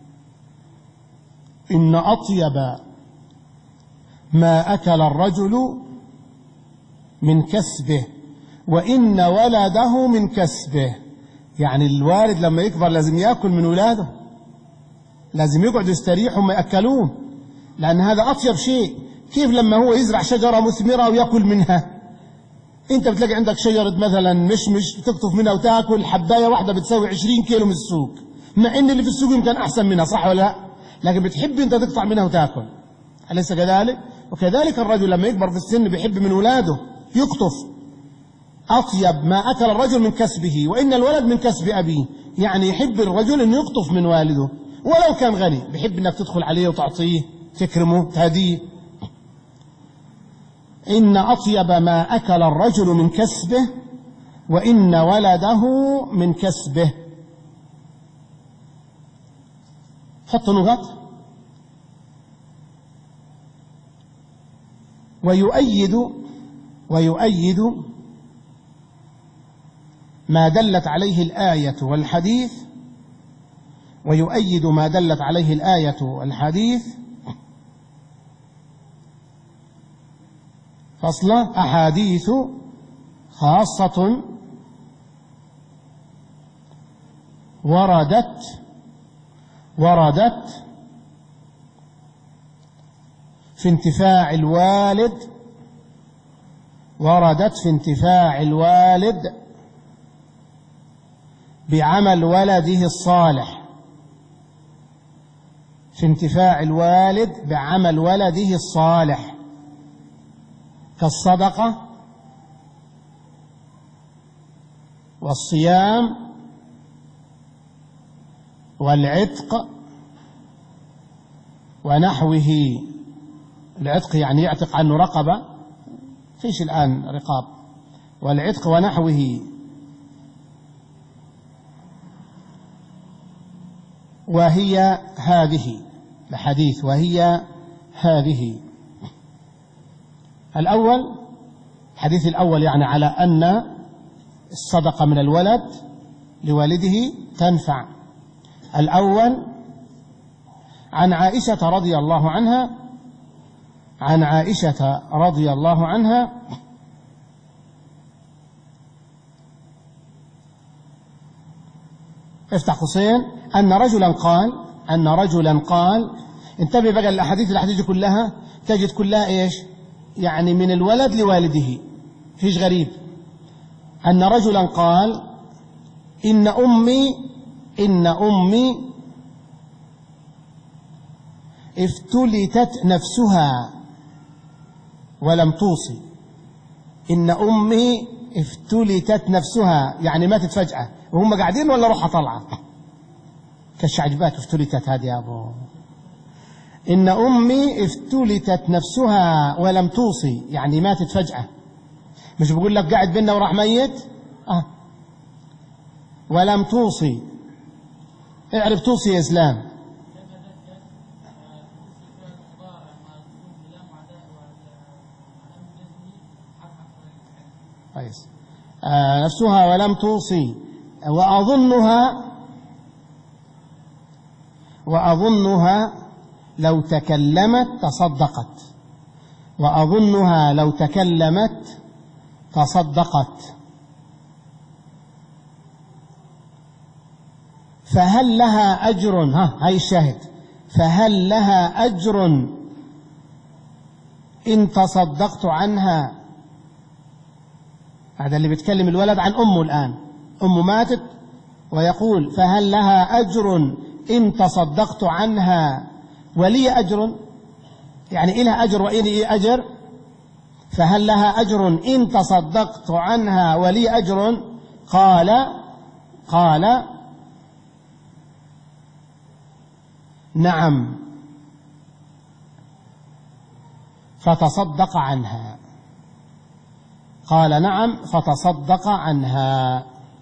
إن أطيب ما أكل الرجل من كسبه وإن ولده من كسبه. يعني الوالد لما يكبر لازم يأكل من ولاده، لازم يقعد يستريح وما يأكلون، لأن هذا أطيب شيء. كيف لما هو يزرع شجرة مثمرة ويأكل منها؟ أنت بتلاقي عندك شجرة مثلا مشمش بتقطف منها وتأكل، حباية واحدة بتساوي عشرين كيلو من السوق، مع إن اللي في السوق يمكن أحسن منها، صح ولا لا؟ لكن بتحب أنت تقطع منها وتأكل، أليس كذلك؟ وكذلك الرجل لما يكبر في السن بيحب من ولاده يقطف. أطيب ما أكل الرجل من كسبه وإن الولد من كسب أبيه، يعني يحب الرجل أن يقطف من والده ولو كان غني، بيحب أنك تدخل عليه وتعطيه تكرمه تهديه. إن أطيب ما أكل الرجل من كسبه وإن ولده من كسبه. حط نقط. ويؤيد ويؤيد ما دلت عليه الآية والحديث ويؤيد ما دلت عليه الآية والحديث فصل أحاديث خاصة وردت وردت في انتفاع الوالد وردت في انتفاع الوالد بعمل ولده الصالح في انتفاع الوالد بعمل ولده الصالح كالصدقة والصيام والعتق ونحوه. العتق يعني يعتق عنه رقبة، فيش الآن رقاب. والعتق ونحوه. وهي هذه الحديث وهي هذه. الأول الحديث الأول يعني على أن الصدقة من الولد لوالده تنفع. الأول عن عائشة رضي الله عنها عن عائشة رضي الله عنها افتح قوسين أن رجلا قال أن رجلا قال انتبه بقى الأحاديث الأحاديث كلها تجد كلها إيش؟ يعني من الولد لوالده، فيش غريب. أن رجلا قال إن أمي إن أمي افتلتت نفسها ولم توصي. إن أمي افتلتت نفسها يعني ماتت فجأة وهم قاعدين ولا روحها طلعت كالشعجبات. افتلتت هذه يا أبو. إن أمي افتلتت نفسها ولم توصي يعني ماتت فجأة، مش بقول لك قاعد بينا وراح ميت. آه. ولم توصي. اعرف توصي يا إسلام. كويس. آه نفسها ولم توصي. وأظنها وأظنها لو تكلمت تصدقت وأظنها لو تكلمت تصدقت. فهل لها أجر؟ ها هاي الشاهد. فهل لها أجر إن تصدقت عنها؟ هذا اللي بيتكلم الولد عن أمه الآن. أمه ماتت ويقول فهل لها أجر إن تصدقت عنها ولي أجر، يعني إلها أجر وإلي أجر، فهل لها أجر إن تصدقت عنها ولي أجر؟ قال قال نعم، فتصدق عنها. قال نعم فتصدق عنها.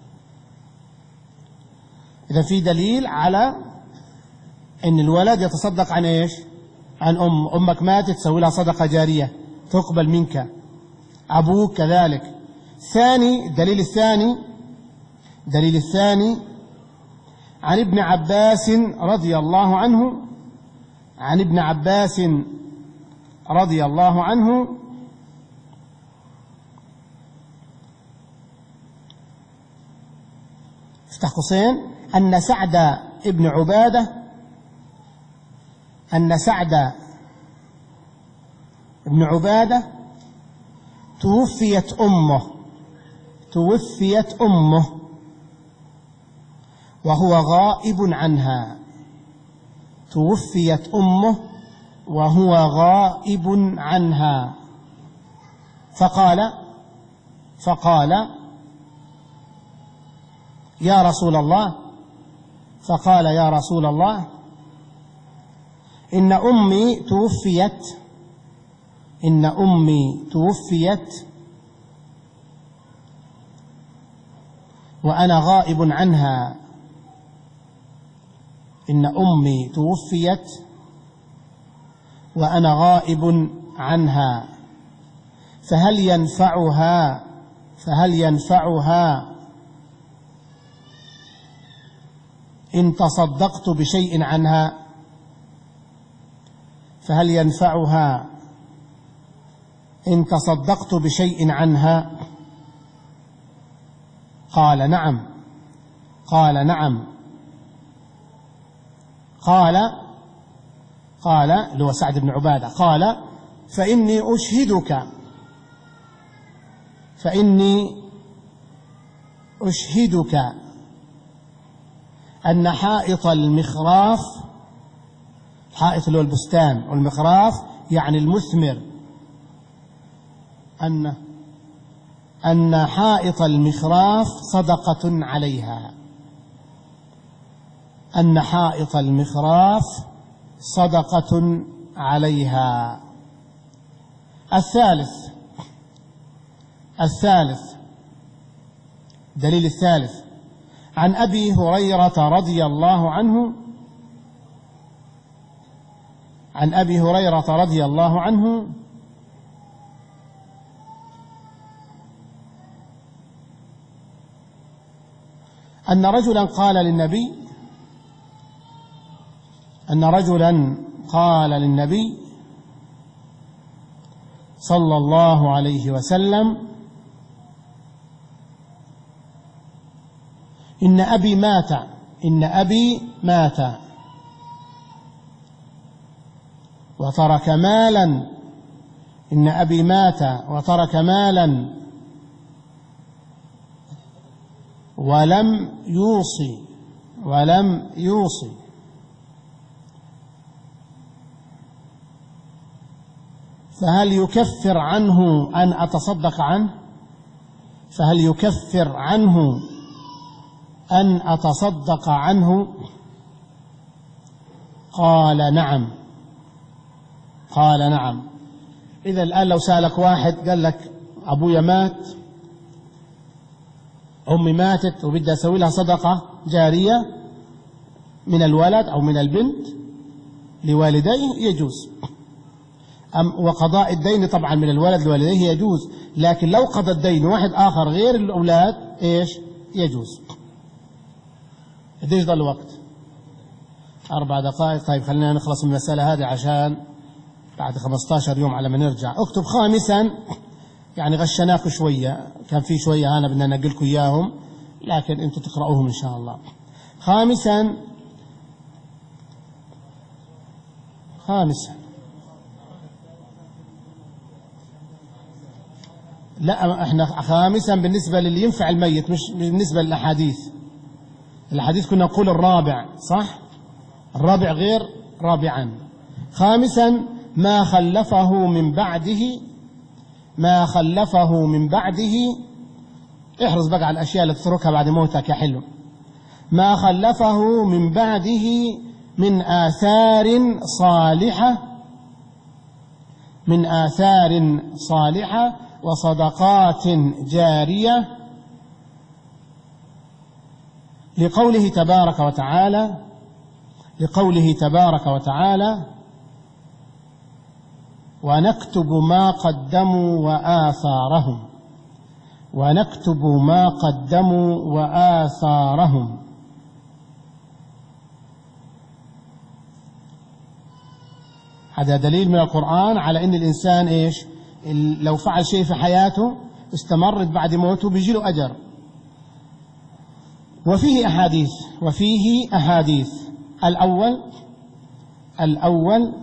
إذا في دليل على أن الولد يتصدق عن إيش؟ عن أم. أمك ماتت تسوي لها صدقة جارية تقبل منك، أبوك كذلك. ثاني الدليل الثاني دليل الثاني عن ابن عباس رضي الله عنه عن ابن عباس رضي الله عنه افتح قوسين أن سعد ابن عبادة أن سعد ابن عبادة توفيت أمه توفيت أمه وهو غائب عنها توفيت أمه وهو غائب عنها فقال فقال يا رسول الله فقال يا رسول الله إن أمي توفيت إن أمي توفيت وأنا غائب عنها إن أمي توفيت وأنا غائب عنها فهل ينفعها فهل ينفعها إن تصدقت بشيء عنها فهل ينفعها إن تصدقت بشيء عنها؟ قال نعم قال نعم قال قال اللي هو سعد بن عبادة قال فإني أشهدك فإني أشهدك أن حائط المخراف، حائط اللي هو البستان، والمخراف يعني المثمر، أن أن حائط المخراف صدقة عليها أن حائط المخراف صدقة عليها. الثالث الثالث دليل الثالث عن أبي هريرة رضي الله عنه عن أبي هريرة رضي الله عنه أن رجلا قال للنبي أن رجلا قال للنبي صلى الله عليه وسلم إن أبي مات إن أبي مات وترك مالا إن أبي مات وترك مالا ولم يوصي ولم يوصي فهل يكفر عنه أن أتصدق عنه فهل يكفر عنه أن أتصدق عنه؟ قال نعم قال نعم. إذا الآن لو سألك واحد قال لك أبويا مات، أمي ماتت وبدي أسوي لها صدقة جارية من الولد أو من البنت لوالديه يجوز، أم وقضاء الدين طبعا من الولد لوالديه يجوز، لكن لو قضى الدين واحد آخر غير الأولاد إيش يجوز. قديش ضل الوقت؟ أربع دقائق. طيب خلينا نخلص من المسألة هذه عشان بعد خمسة عشر يوم على ما نرجع. اكتب خامسا، يعني غشناكم شوية، كان في شوية أنا بدنا نقلكم إياهم لكن أنتم تقرأوهم إن شاء الله. خامسا خامسا لا احنا خامسا بالنسبة للي ينفع الميت مش بالنسبة للأحاديث. الحديث كنا نقول الرابع، صح؟ الرابع غير رابعا. خامسا ما خلفه من بعده، ما خلفه من بعده، احرص بقى على الأشياء اللي تتركها بعد موتك يا حلو. ما خلفه من بعده من آثار صالحة، من آثار صالحة وصدقات جارية، لقوله تبارك وتعالى لقوله تبارك وتعالى ونكتب ما قدموا وآثارهم، ونكتب ما قدموا وآثارهم. هذا دليل من القرآن على أن الإنسان إيش؟ لو فعل شيء في حياته استمرت بعد موته بيجي له أجر. وفيه أحاديث وفيه أحاديث الأول الأول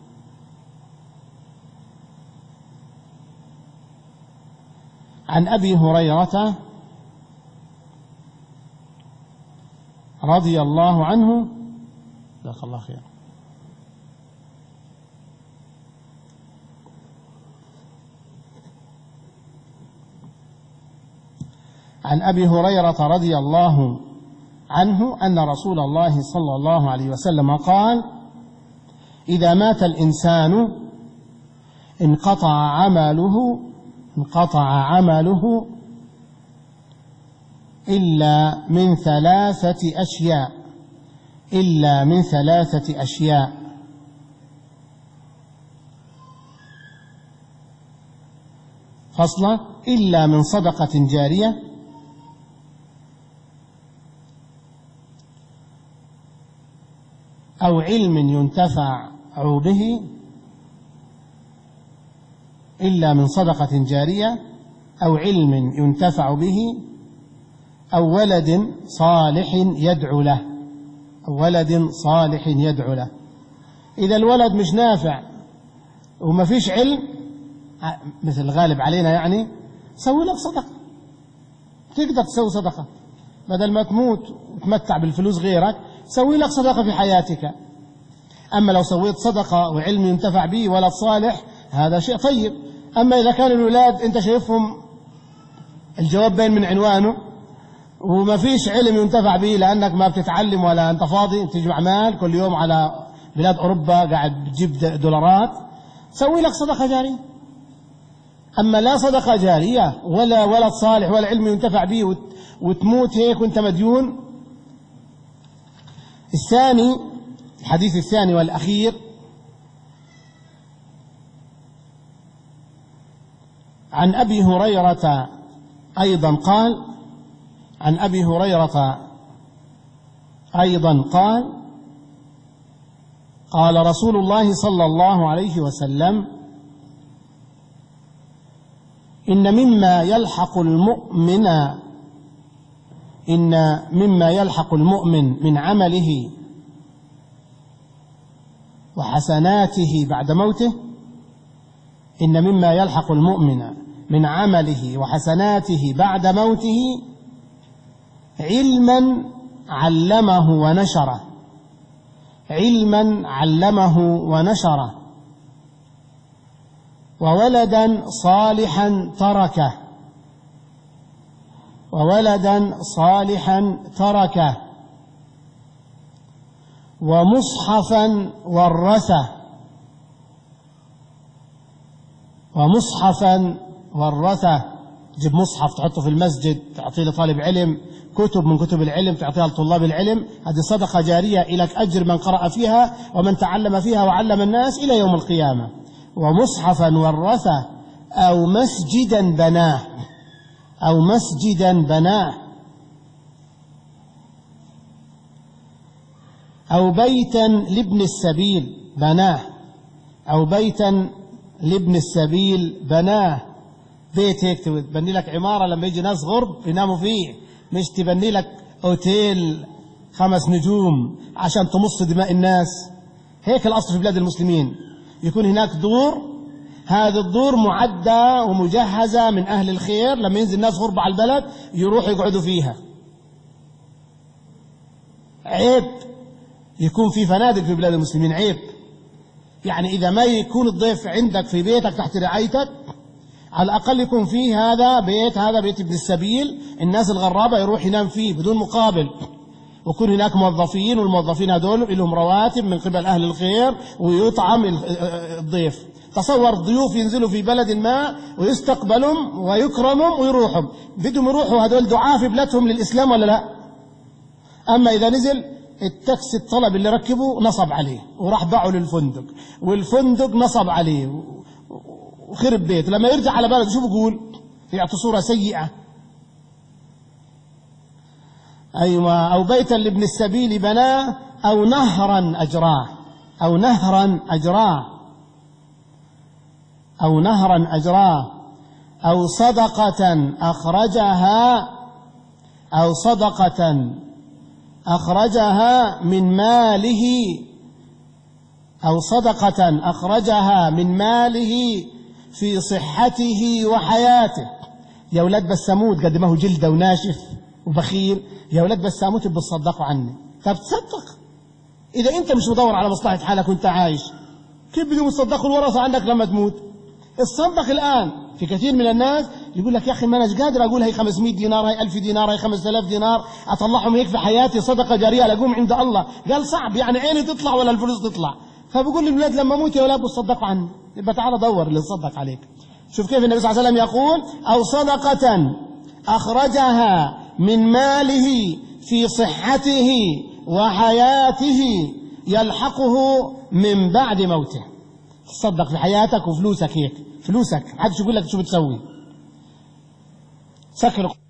عن أبي هريرة رضي الله عنه، جزاك الله خير، عن أبي هريرة رضي الله عنه أن رسول الله صلى الله عليه وسلم قال: إذا مات الإنسان انقطع عمله انقطع عمله إلا من ثلاثة أشياء إلا من ثلاثة أشياء فصلة: إلا من صدقة جارية، أو علم ينتفع به، إلا من صدقة جارية أو علم ينتفع به، أو ولد صالح يدعو له أو ولد صالح يدعو له. إذا الولد مش نافع وما فيش علم مثل الغالب علينا، يعني سوي لك صدقة، تقدر تسوي صدقة بدل ما تموت وتمتع بالفلوس غيرك، سوي لك صدقة في حياتك. أما لو سويت صدقة وعلم ينتفع به ولد صالح هذا شيء طيب. أما إذا كان الولاد أنت شايفهم الجواب بين من عنوانه وما فيش علم ينتفع به لأنك ما بتتعلم ولا أنت فاضي تجمع مال كل يوم على بلاد أوروبا قاعد بتجيب دولارات، سوي لك صدقة جارية. أما لا صدقة جارية ولا ولد صالح ولا علم ينتفع به وتموت هيك وانت مديون. الثاني، الحديث الثاني والأخير عن أبي هريرة أيضا قال عن أبي هريرة أيضا قال قال رسول الله صلى الله عليه وسلم: إن مما يلحق المؤمن إن مما يلحق المؤمن من عمله وحسناته بعد موته إن مما يلحق المؤمن من عمله وحسناته بعد موته علما علمه ونشره علما علمه ونشره وولدا صالحا تركه وولدا صالحا تركه ومصحفا ورثه ومصحفا ورثه تجيب مصحف تحطه في المسجد، تعطيه لطالب علم، كتب من كتب العلم تعطيها لطلاب العلم، هذه صدقة جارية إلك أجر من قرأ فيها ومن تعلم فيها وعلم الناس إلى يوم القيامة. ومصحفا ورثه أو مسجدا بناه أو مسجدا بناه أو بيتا لابن السبيل بناه أو بيتا لابن السبيل بناه. بيت هيك تبني لك عمارة لما يجي ناس غرب يناموا فيه، مش تبني لك أوتيل خمس نجوم عشان تمص دماء الناس. هيك الأصل في بلاد المسلمين، يكون هناك دور، هذه الدور معدة ومجهزة من أهل الخير، لما ينزل ناس غرب على البلد يروحوا يقعدوا فيها. عيب يكون في فنادق في بلاد المسلمين، عيب. يعني إذا ما يكون الضيف عندك في بيتك تحت رعايتك، على الأقل يكون فيه هذا بيت هذا بيت ابن السبيل، الناس الغرابة يروح ينام فيه بدون مقابل، ويكون هناك موظفين، والموظفين هذول لهم رواتب من قبل أهل الخير ويطعم الضيف. تصور ضيوف ينزلوا في بلد ما ويستقبلهم ويكرمهم ويروحهم، بدهم يروحوا هذول دعاة في بلادهم للإسلام ولا لا؟ أما إذا نزل التاكسي الطلب اللي ركبه نصب عليه وراح باعه للفندق، والفندق نصب عليه وخرب بيت، لما يرجع على بلده شو بقول؟ يعطي صورة سيئة. أيوة. أو بيتا لابن السبيل بناه، أو نهرا أجراه، أو نهرا أجراه، أو نهرا أجراه، أو صدقة أخرجها، أو صدقة أخرجها من ماله، أو صدقة أخرجها من ماله في صحته وحياته. يا ولاد بس أموت قد ما هو جلده وناشف وبخيل، يا ولاد بس أموت بتصدقوا عني. طب تصدق إذا أنت مش مدور على مصلحة حالك وأنت عايش، كيف بدهم يصدقوا الورثة عنك لما تموت؟ اتصدق الآن. في كثير من الناس يقول لك يا أخي ما أناش قادر أقول هي خمسمائة دينار، هي ألف دينار، هي خمسة آلاف دينار أطلعهم هيك في حياتي صدقة جارية لأقوم عند الله. قال صعب، يعني عيني تطلع ولا الفلوس تطلع؟ فبقول للولاد لما أموت يا ولاد بتصدقوا عني، يبقى تعال دور اللي يصدق عليك. شوف كيف النبي صلى الله عليه وسلم يقول: أو صدقة أخرجها من ماله في صحته وحياته يلحقه من بعد موته. تصدق في حياتك وفلوسك، هيك فلوسك محدش يقول لك شو بتسوي. سكر